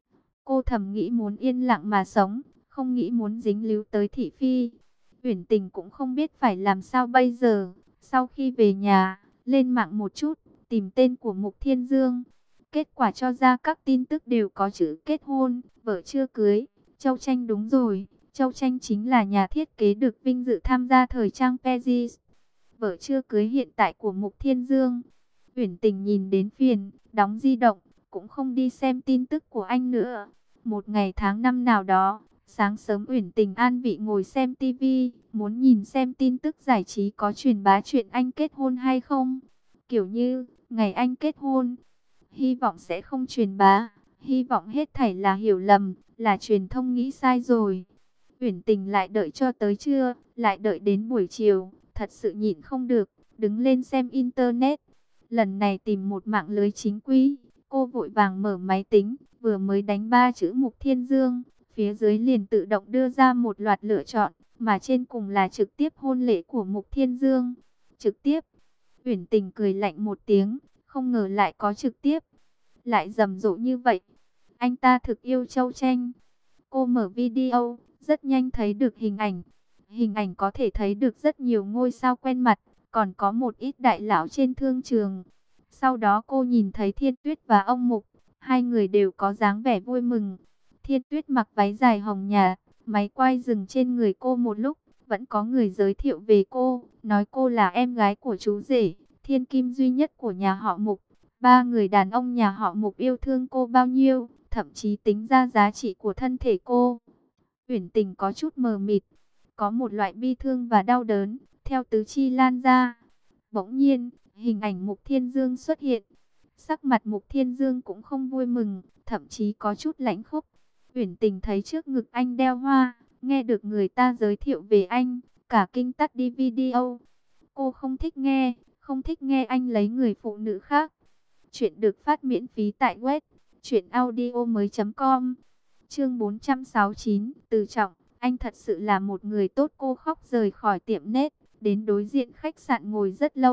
Cô thầm nghĩ muốn yên lặng mà sống, không nghĩ muốn dính líu tới thị phi. Uyển Tình cũng không biết phải làm sao bây giờ. Sau khi về nhà, lên mạng một chút, tìm tên của Mục Thiên Dương. Kết quả cho ra các tin tức đều có chữ kết hôn, vợ chưa cưới. Châu Tranh đúng rồi, Châu Tranh chính là nhà thiết kế được vinh dự tham gia thời trang Paris. Vợ chưa cưới hiện tại của Mục Thiên Dương. Uyển Tình nhìn đến phiền, đóng di động, cũng không đi xem tin tức của anh nữa. Một ngày tháng năm nào đó, sáng sớm Uyển Tình an vị ngồi xem tivi, muốn nhìn xem tin tức giải trí có truyền bá chuyện anh kết hôn hay không. Kiểu như, ngày anh kết hôn, hy vọng sẽ không truyền bá, hy vọng hết thảy là hiểu lầm, là truyền thông nghĩ sai rồi. Uyển Tình lại đợi cho tới trưa, lại đợi đến buổi chiều, thật sự nhịn không được, đứng lên xem internet. Lần này tìm một mạng lưới chính quy, cô vội vàng mở máy tính, vừa mới đánh 3 chữ Mục Thiên Dương, phía dưới liền tự động đưa ra một loạt lựa chọn, mà trên cùng là trực tiếp hôn lễ của Mục Thiên Dương. Trực tiếp. Uyển Tình cười lạnh một tiếng, không ngờ lại có trực tiếp, lại rầm rộ như vậy. Anh ta thực yêu Châu Tranh. Cô mở video, rất nhanh thấy được hình ảnh. Hình ảnh có thể thấy được rất nhiều ngôi sao quen mặt, còn có một ít đại lão trên thương trường. Sau đó cô nhìn thấy Thiên Tuyết và ông Mục, hai người đều có dáng vẻ vui mừng. Thiên Tuyết mặc váy dài hồng nhạt, máy quay dừng trên người cô một lúc, vẫn có người giới thiệu về cô, nói cô là em gái của chú rể, thiên kim duy nhất của nhà họ Mục. Ba người đàn ông nhà họ Mục yêu thương cô bao nhiêu, thậm chí tính ra giá trị của thân thể cô. Uyển Tình có chút mờ mịt, có một loại bi thương và đau đớn, theo tứ chi lan ra. Bỗng nhiên, hình ảnh Mục Thiên Dương xuất hiện. Sắc mặt Mục Thiên Dương cũng không vui mừng, thậm chí có chút lãnh khốc. Uyển Tình thấy trước ngực anh đeo hoa, nghe được người ta giới thiệu về anh, cả kinh tắt đi video. Cô không thích nghe, không thích nghe anh lấy người phụ nữ khác. Chuyện được phát miễn phí tại web truyệnaudiomoi.com. Chương 469, Từ Trọng, anh thật sự là một người tốt. Cô khóc rời khỏi tiệm net, đến đối diện khách sạn ngồi rất lâu,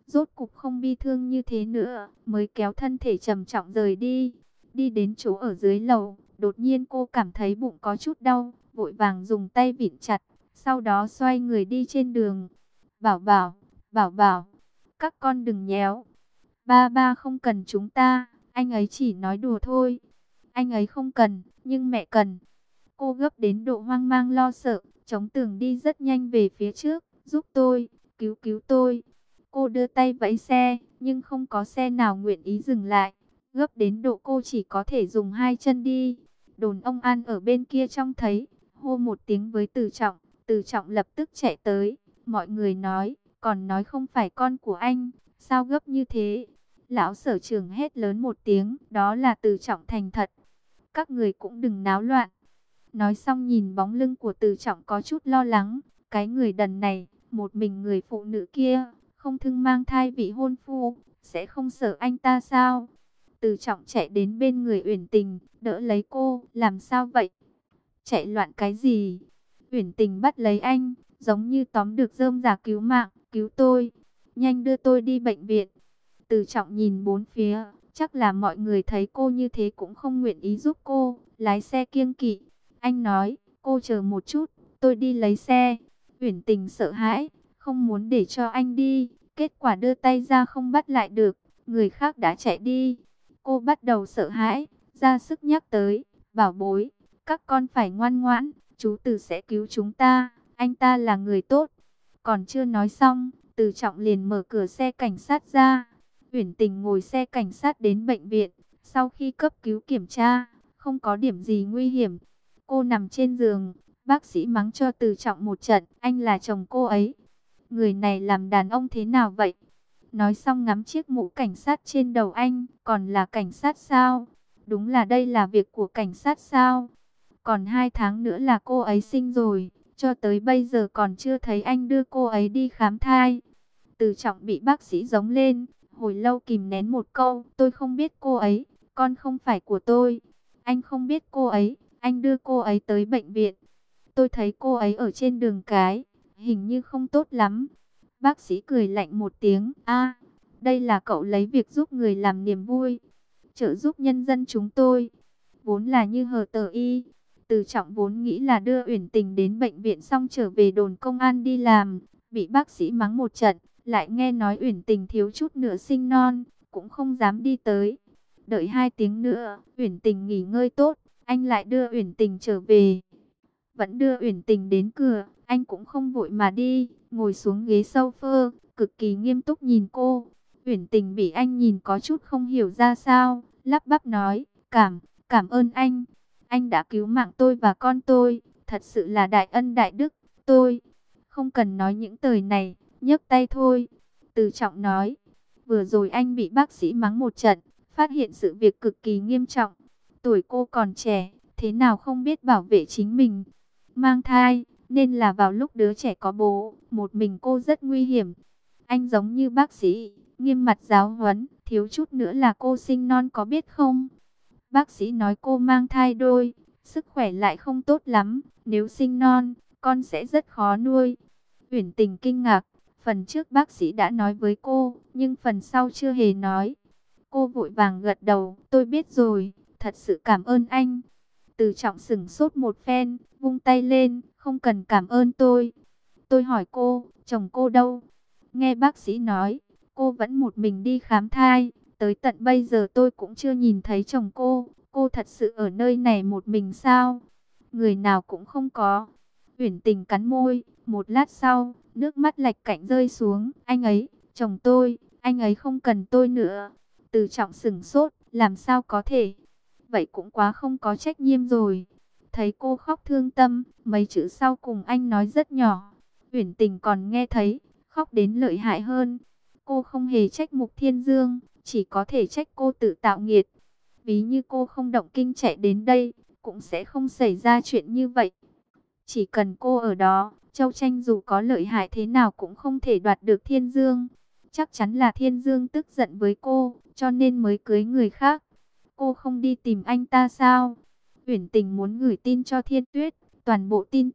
rốt cục không bi thương như thế nữa, mới kéo thân thể trầm trọng rời đi. Đi đến chỗ ở dưới lầu, đột nhiên cô cảm thấy bụng có chút đau, vội vàng dùng tay vịn chặt, sau đó xoay người đi trên đường. Bảo bảo, bảo bảo, các con đừng nhéo. Ba ba không cần chúng ta, anh ấy chỉ nói đùa thôi. Anh ấy không cần, nhưng mẹ cần. Cô gấp đến độ hoang mang lo sợ, chống tường đi rất nhanh về phía trước, giúp tôi, cứu cứu tôi. Cô đưa tay vẫy xe, nhưng không có xe nào nguyện ý dừng lại. Gấp đến độ cô chỉ có thể dùng hai chân đi. Đồn ông An ở bên kia trông thấy, hô một tiếng với Từ Trọng lập tức chạy tới. Mọi người nói, còn nói không phải con của anh, sao gấp như thế? Lão sở trưởng hét lớn một tiếng, đó là Từ Trọng thành thật. Các người cũng đừng náo loạn. Nói xong nhìn bóng lưng của Từ Trọng có chút lo lắng. Cái người đần này, một mình người phụ nữ kia, không thương mang thai vị hôn phu, sẽ không sợ anh ta sao? Từ Trọng chạy đến bên người Uyển Tình, đỡ lấy cô, làm sao vậy? Chạy loạn cái gì? Uyển Tình bắt lấy anh, giống như tóm được rơm rả, cứu mạng, cứu tôi, nhanh đưa tôi đi bệnh viện. Từ Trọng nhìn bốn phía, chắc là mọi người thấy cô như thế cũng không nguyện ý giúp cô, lái xe kiêng kỵ. Anh nói, cô chờ một chút, tôi đi lấy xe. Uyển Tình sợ hãi, không muốn để cho anh đi, kết quả đưa tay ra không bắt lại được, người khác đã chạy đi. Cô bắt đầu sợ hãi, ra sức nhắc tới, bảo bối, các con phải ngoan ngoãn, chú Từ sẽ cứu chúng ta, anh ta là người tốt. Còn chưa nói xong, Từ Trọng liền mở cửa xe cảnh sát ra. Uyển Tình ngồi xe cảnh sát đến bệnh viện, sau khi cấp cứu kiểm tra, không có điểm gì nguy hiểm. Cô nằm trên giường, bác sĩ mắng cho Từ Trọng một trận, anh là chồng cô ấy. Người này làm đàn ông thế nào vậy? Nói xong ngắm chiếc mũ cảnh sát trên đầu anh, còn là cảnh sát sao? Đúng là đây là việc của cảnh sát sao? Còn 2 tháng nữa là cô ấy sinh rồi, cho tới bây giờ còn chưa thấy anh đưa cô ấy đi khám thai. Từ Trọng bị bác sĩ giống lên, hồi lâu kìm nén một câu, tôi không biết cô ấy, con không phải của tôi. Anh không biết cô ấy, anh đưa cô ấy tới bệnh viện. Tôi thấy cô ấy ở trên đường cái, hình như không tốt lắm. Bác sĩ cười lạnh một tiếng, a, đây là cậu lấy việc giúp người làm niềm vui, trợ giúp nhân dân chúng tôi. Vốn là như hờ tờ y, Từ Trọng vốn nghĩ là đưa Uyển Tình đến bệnh viện xong trở về đồn công an đi làm, bị bác sĩ mắng một trận, lại nghe nói Uyển Tình thiếu chút nữa sinh non, cũng không dám đi tới. Đợi 2 tiếng nữa, Uyển Tình nghỉ ngơi tốt, anh lại đưa Uyển Tình trở về. Vẫn đưa Uyển Tình đến cửa, anh cũng không vội mà đi, ngồi xuống ghế sofa, cực kỳ nghiêm túc nhìn cô. Uyển Tình bị anh nhìn có chút không hiểu ra sao, lắp bắp nói, cảm ơn anh đã cứu mạng tôi và con tôi, thật sự là đại ân đại đức, tôi không cần nói những lời này, nhấc tay thôi. Từ Trọng nói, vừa rồi anh bị bác sĩ mắng một trận, phát hiện sự việc cực kỳ nghiêm trọng, tuổi cô còn trẻ, thế nào không biết bảo vệ chính mình. Mang thai, nên là vào lúc đứa trẻ có bố, một mình cô rất nguy hiểm. Anh giống như bác sĩ, nghiêm mặt giáo huấn, thiếu chút nữa là cô sinh non có biết không? Bác sĩ nói cô mang thai đôi, sức khỏe lại không tốt lắm, nếu sinh non, con sẽ rất khó nuôi. Uyển Tình kinh ngạc, phần trước bác sĩ đã nói với cô, nhưng phần sau chưa hề nói. Cô vội vàng gật đầu, tôi biết rồi, thật sự cảm ơn anh. Từ Trọng sững sốt một phen, vung tay lên, không cần cảm ơn tôi. Tôi hỏi cô, chồng cô đâu? Nghe bác sĩ nói, cô vẫn một mình đi khám thai, tới tận bây giờ tôi cũng chưa nhìn thấy chồng cô thật sự ở nơi này một mình sao? Người nào cũng không có. Uyển Tình cắn môi, một lát sau, nước mắt lạch cạnh rơi xuống, anh ấy, chồng tôi, anh ấy không cần tôi nữa. Từ Trọng sững sốt, làm sao có thể? Vậy cũng quá không có trách nhiệm rồi. Thấy cô khóc thương tâm, mấy chữ sau cùng anh nói rất nhỏ. Uyển Tình còn nghe thấy, khóc đến lợi hại hơn. Cô không hề trách Mục Thiên Dương, chỉ có thể trách cô tự tạo nghiệt. Ví như cô không động kinh chạy đến đây, cũng sẽ không xảy ra chuyện như vậy. Chỉ cần cô ở đó, Châu Tranh dù có lợi hại thế nào cũng không thể đoạt được Thiên Dương. Chắc chắn là Thiên Dương tức giận với cô, cho nên mới cưới người khác. Cô không đi tìm anh ta sao? Uyển Tình muốn gửi tin cho Thiên Tuyết, toàn bộ tin tức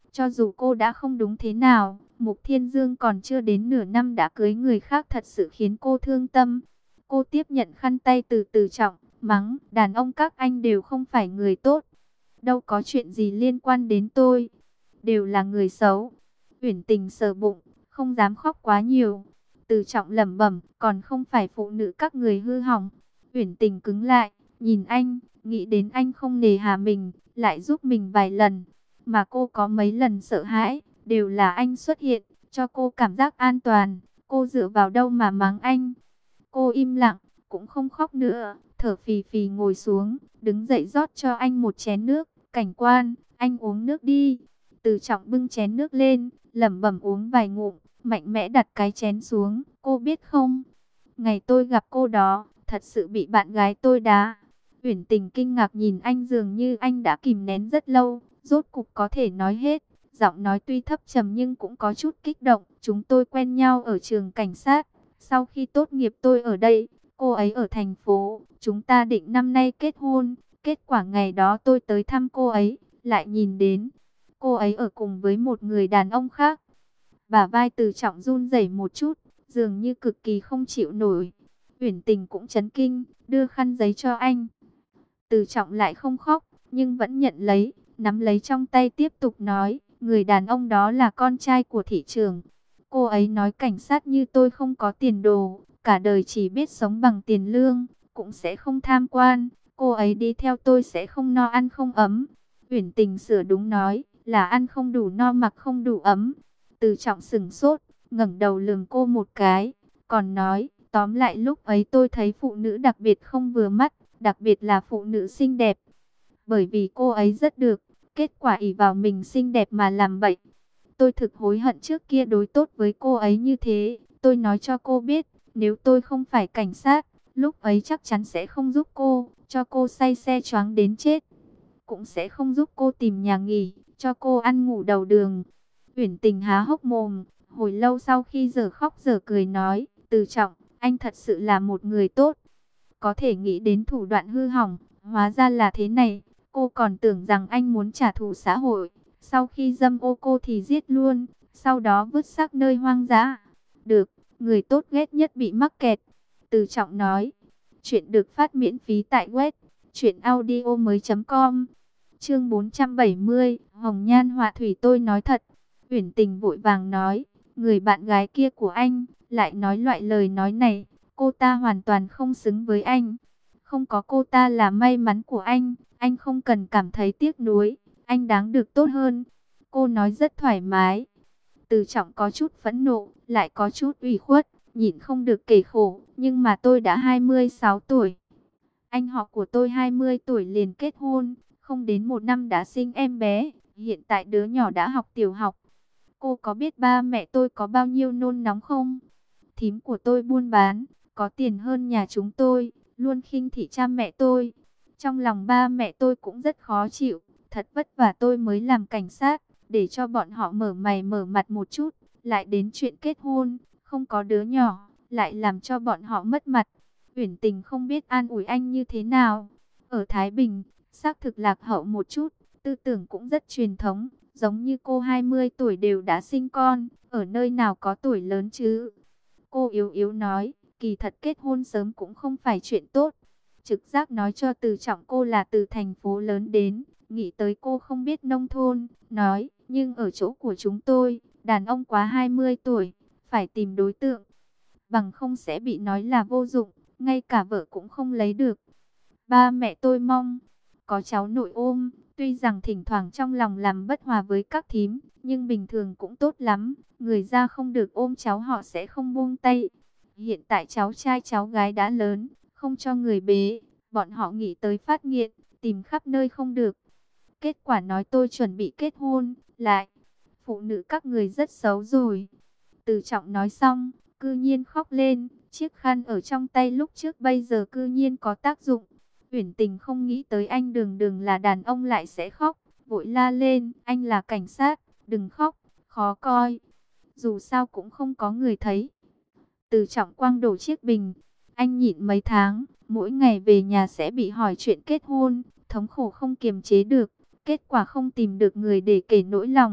Cho dù cô đã không đúng thế nào, Mục Thiên Dương còn chưa đến nửa năm đã cưới người khác thật sự khiến cô thương tâm. Cô tiếp nhận khăn tay từ Từ Trọng, mắng, đàn ông các anh đều không phải người tốt. Đâu có chuyện gì liên quan đến tôi, đều là người xấu. Uyển Tình sờ bụng, không dám khóc quá nhiều. Từ Trọng lẩm bẩm, còn không phải phụ nữ các người hư hỏng. Uyển Tình cứng lại, nhìn anh, nghĩ đến anh không nề hà mình, lại giúp mình vài lần. Mà cô có mấy lần sợ hãi, đều là anh xuất hiện, cho cô cảm giác an toàn. Cô dựa vào đâu mà mắng anh? Cô im lặng, cũng không khóc nữa, thở phì phì ngồi xuống, đứng dậy rót cho anh một chén nước. Cảnh Quan, anh uống nước đi. Từ Trọng bưng chén nước lên, lẩm bẩm uống vài ngụm, mạnh mẽ đặt cái chén xuống. Cô biết không, ngày tôi gặp cô đó, thật sự bị bạn gái tôi đá. Uyển Tình kinh ngạc nhìn anh, dường như anh đã kìm nén rất lâu, rốt cục có thể nói hết. Giọng nói tuy thấp trầm nhưng cũng có chút kích động. Chúng tôi quen nhau ở trường cảnh sát. Sau khi tốt nghiệp tôi ở đây, cô ấy ở thành phố. Chúng ta định năm nay kết hôn. Kết quả ngày đó tôi tới thăm cô ấy, lại nhìn đến cô ấy ở cùng với một người đàn ông khác. Bả vai Từ Trọng run rẩy một chút, dường như cực kỳ không chịu nổi. Uyển Tình cũng chấn kinh, đưa khăn giấy cho anh. Từ Trọng lại không khóc, nhưng vẫn nhận lấy, nắm lấy trong tay tiếp tục nói, người đàn ông đó là con trai của thị trưởng. Cô ấy nói cảnh sát như tôi không có tiền đồ, cả đời chỉ biết sống bằng tiền lương, cũng sẽ không tham quan. Cô ấy đi theo tôi sẽ không no ăn không ấm. Uyển Tình sửa đúng nói, là ăn không đủ no mặc không đủ ấm. Từ Trọng sững sốt, ngẩng đầu lườm cô một cái, còn nói, tóm lại lúc ấy tôi thấy phụ nữ đặc biệt không vừa mắt, đặc biệt là phụ nữ xinh đẹp. Bởi vì cô ấy rất được, kết quả ỷ vào mình xinh đẹp mà làm bậy. Tôi thực hối hận trước kia đối tốt với cô ấy như thế. Tôi nói cho cô biết, nếu tôi không phải cảnh sát, lúc ấy chắc chắn sẽ không giúp cô, cho cô say xe choáng đến chết. Cũng sẽ không giúp cô tìm nhà nghỉ, cho cô ăn ngủ đầu đường. Uyển Tình há hốc mồm, hồi lâu sau khi giờ khóc giờ cười nói, Từ Trọng, anh thật sự là một người tốt. Có thể nghĩ đến thủ đoạn hư hỏng, hóa ra là thế này. Cô còn tưởng rằng anh muốn trả thù xã hội. Sau khi dâm ô cô thì giết luôn, sau đó vứt xác nơi hoang dã. Được, người tốt ghét nhất bị mắc kẹt. Từ Trọng nói, chuyện được phát miễn phí tại web truyệnaudiomoi.com. Chương 470, Hồng Nhan Họa Thủy. Tôi nói thật. Uyển Tình vội vàng nói, người bạn gái kia của anh lại nói loại lời nói này, cô ta hoàn toàn không xứng với anh. Không có cô ta là may mắn của anh không cần cảm thấy tiếc nuối, anh đáng được tốt hơn. Cô nói rất thoải mái. Từ Trọng có chút phẫn nộ, lại có chút ủy khuất, nhịn không được kể khổ, nhưng mà tôi đã 26 tuổi. Anh họ của tôi 20 tuổi liền kết hôn, không đến một năm đã sinh em bé, hiện tại đứa nhỏ đã học tiểu học. Cô có biết ba mẹ tôi có bao nhiêu nôn nóng không? Thím của tôi buôn bán, có tiền hơn nhà chúng tôi, luôn khinh thị cha mẹ tôi. Trong lòng ba mẹ tôi cũng rất khó chịu, thật vất vả tôi mới làm cảnh sát, để cho bọn họ mở mày mở mặt một chút, lại đến chuyện kết hôn, không có đứa nhỏ, lại làm cho bọn họ mất mặt. Uyển Tình không biết an ủi anh như thế nào. Ở Thái Bình, xác thực lạc hậu một chút, tư tưởng cũng rất truyền thống, giống như cô 20 tuổi đều đã sinh con, ở nơi nào có tuổi lớn chứ. Cô yếu yếu nói, kỳ thật kết hôn sớm cũng không phải chuyện tốt. Trực giác nói cho Từ Trọng cô là từ thành phố lớn đến, nghĩ tới cô không biết nông thôn, nói, nhưng ở chỗ của chúng tôi, đàn ông quá 20 tuổi, phải tìm đối tượng, bằng không sẽ bị nói là vô dụng, ngay cả vợ cũng không lấy được. Ba mẹ tôi mong có cháu nội ôm, tuy rằng thỉnh thoảng trong lòng làm bất hòa với các thím, nhưng bình thường cũng tốt lắm, người ra không được ôm cháu họ sẽ không buông tay. Hiện tại cháu trai cháu gái đã lớn, không cho người bế, bọn họ nghĩ tới phát nghiện, tìm khắp nơi không được. Kết quả nói tôi chuẩn bị kết hôn, lại, phụ nữ các người rất xấu rồi. Từ Trọng nói xong, cư nhiên khóc lên, chiếc khăn ở trong tay lúc trước bây giờ cư nhiên có tác dụng. Uyển Tình không nghĩ tới anh đường đường là đàn ông lại sẽ khóc, vội la lên, anh là cảnh sát, đừng khóc, khó coi. Dù sao cũng không có người thấy. Từ Trọng quăng đổ chiếc bình, anh nhịn mấy tháng, mỗi ngày về nhà sẽ bị hỏi chuyện kết hôn, thống khổ không kiềm chế được, kết quả không tìm được người để kể nỗi lòng,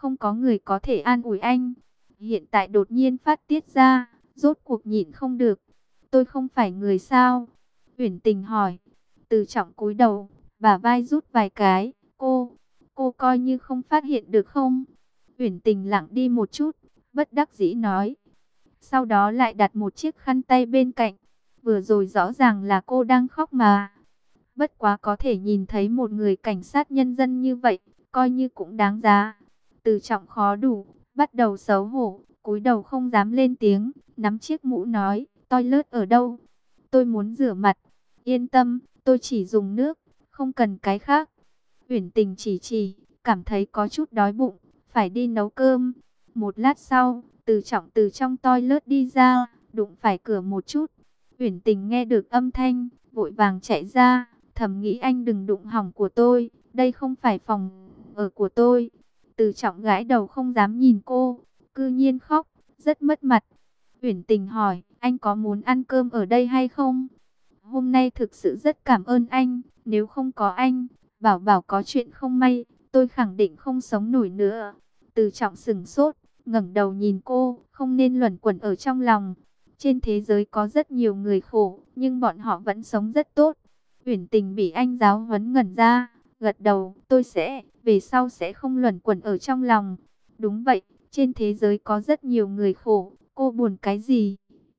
không có người có thể an ủi anh. Hiện tại đột nhiên phát tiết ra, rốt cuộc nhịn không được. Tôi không phải người sao? Uyển Tình hỏi. Từ Trọng cúi đầu, bả vai rút vài cái. Cô coi như không phát hiện được không? Uyển Tình lặng đi một chút, bất đắc dĩ nói. Sau đó lại đặt một chiếc khăn tay bên cạnh. Vừa rồi rõ ràng là cô đang khóc mà. Bất quá có thể nhìn thấy một người cảnh sát nhân dân như vậy, coi như cũng đáng giá. Từ Trọng khó đủ, bắt đầu xấu hổ, cúi đầu không dám lên tiếng, nắm chiếc mũ nói, toilet ở đâu? Tôi muốn rửa mặt. Yên tâm, tôi chỉ dùng nước, không cần cái khác. Uyển Tình chỉ, cảm thấy có chút đói bụng, phải đi nấu cơm. Một lát sau, Từ Trọng từ trong toilet đi ra, đụng phải cửa một chút. Uyển Tình nghe được âm thanh, vội vàng chạy ra, thầm nghĩ anh đừng đụng hỏng của tôi, đây không phải phòng ở của tôi. Từ Trọng gãi đầu không dám nhìn cô, cư nhiên khóc, rất mất mặt. Uyển Tình hỏi, anh có muốn ăn cơm ở đây hay không? Hôm nay thực sự rất cảm ơn anh, nếu không có anh, Bảo Bảo có chuyện không may, tôi khẳng định không sống nổi nữa. Từ Trọng sững sốt, ngẩng đầu nhìn cô, không nên luẩn quẩn ở trong lòng. Trên thế giới có rất nhiều người khổ, nhưng bọn họ vẫn sống rất tốt. Uyển Tình bị anh giáo huấn ngẩn ra, gật đầu, tôi sẽ, về sau sẽ không luẩn quẩn ở trong lòng. Đúng vậy, trên thế giới có rất nhiều người khổ, cô buồn cái gì?